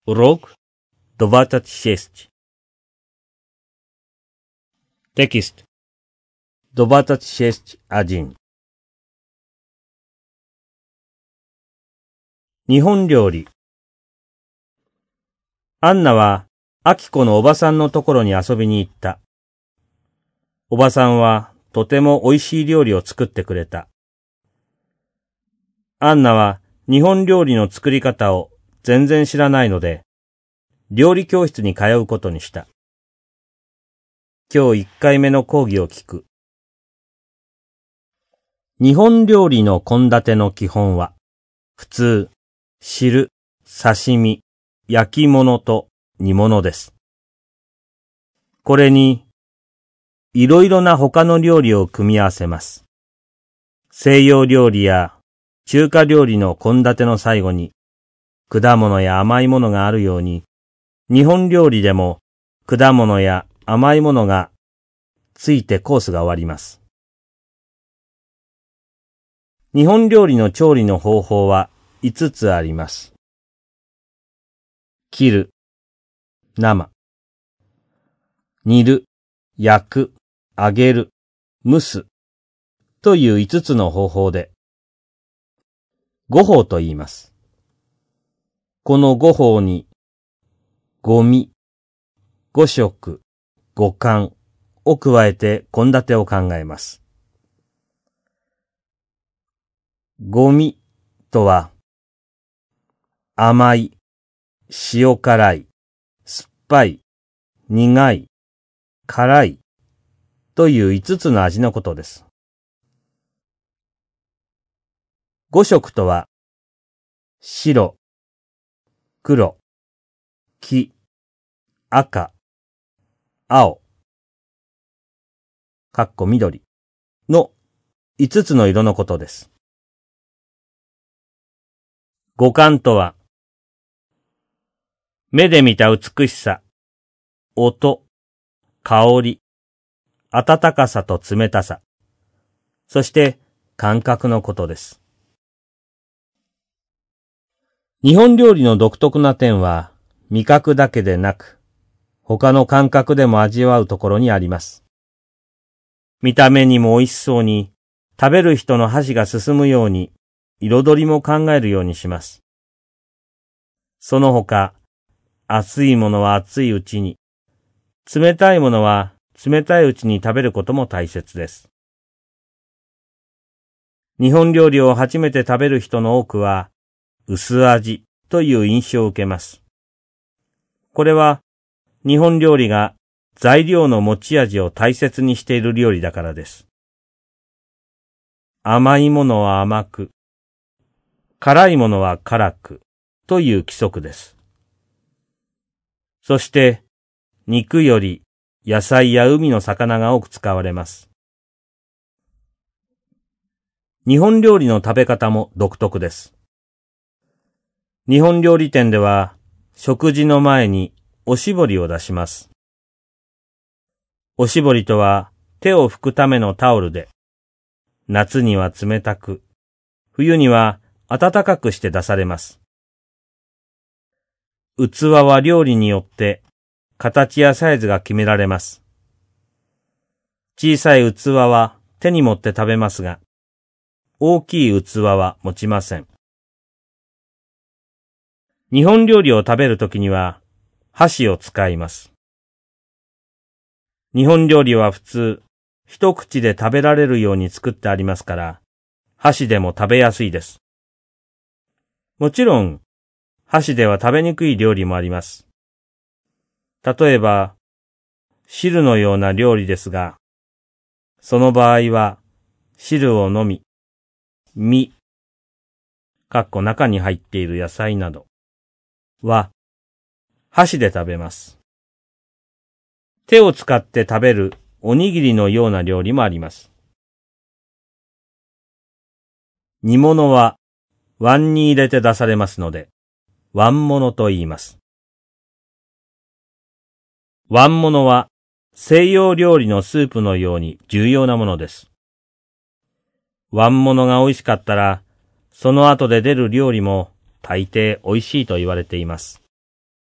Урок 26. Текст 26.1. 日本料理。アンナは、アキコのおばさんのところに遊びに行った。おばさんは、とても美味しい料理を作ってくれた。アンナは、日本料理の作り方を全然知らないので、料理教室に通うことにした。今日1回目の講義を聞く。日本料理の献立の基本は、普通、汁、刺身、焼き物と煮物です。これに、いろいろな他の料理を組み合わせます。西洋料理や中華料理の献立の最後に、果物や甘いものがあるように、日本料理でも果物や甘いものがついてコースが終わります。日本料理の調理の方法は5つあります。切る、生。煮る、焼く、揚げる、蒸すという5つの方法で、5法と言います。この5法に、五味、五色、五感を加えて献立を考えます。五味とは、甘い、塩辛い、酸っぱい、苦い、辛いという5つの味のことです。五色とは、白、黒、黄、赤、青、緑の5つの色のことです。五感とは、目で見た美しさ、音、香り、温かさと冷たさ、そして感覚のことです。日本料理の独特な点は、味覚だけでなく、他の感覚でも味わうところにあります。見た目にも美味しそうに、食べる人の箸が進むように、彩りも考えるようにします。その他、熱いものは熱いうちに、冷たいものは冷たいうちに食べることも大切です。日本料理を初めて食べる人の多くは、薄味という印象を受けます。これは、日本料理が材料の持ち味を大切にしている料理だからです。甘いものは甘く、辛いものは辛くという規則です。そして、肉より野菜や海の魚が多く使われます。日本料理の食べ方も独特です。日本料理店では、食事の前におしぼりを出します。おしぼりとは手を拭くためのタオルで、夏には冷たく、冬には暖かくして出されます。器は料理によって形やサイズが決められます。小さい器は手に持って食べますが、大きい器は持ちません。日本料理を食べるときには箸を使います。日本料理は普通、一口で食べられるように作ってありますから、箸でも食べやすいです。もちろん、箸では食べにくい料理もあります。例えば、汁のような料理ですが、その場合は、汁を飲み、身、中に入っている野菜などは、箸で食べます。手を使って食べるおにぎりのような料理もあります。煮物は碗に入れて出されますので、碗物と言います。碗物は西洋料理のスープのように重要なものです。碗物が美味しかったら、その後で出る料理も大抵美味しいと言われています。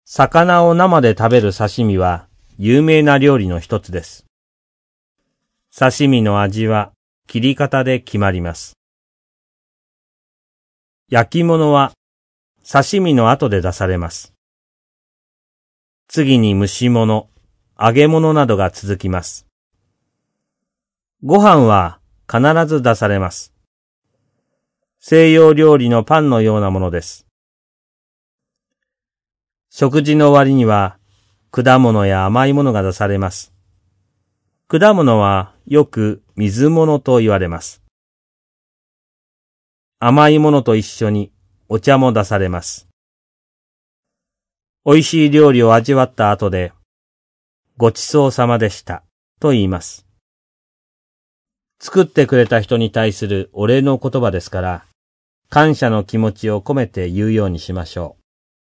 魚を生で食べる刺身は有名な料理の一つです。刺身の味は切り方で決まります。焼き物は刺身の後で出されます。次に蒸し物、揚げ物などが続きます。ご飯は必ず出されます。西洋料理のパンのようなものです。食事の終わりには果物や甘いものが出されます。果物はよく水物と言われます。甘いものと一緒にお茶も出されます。美味しい料理を味わった後で、ごちそうさまでしたと言います。作ってくれた人に対するお礼の言葉ですから、感謝の気持ちを込めて言うようにしましょう。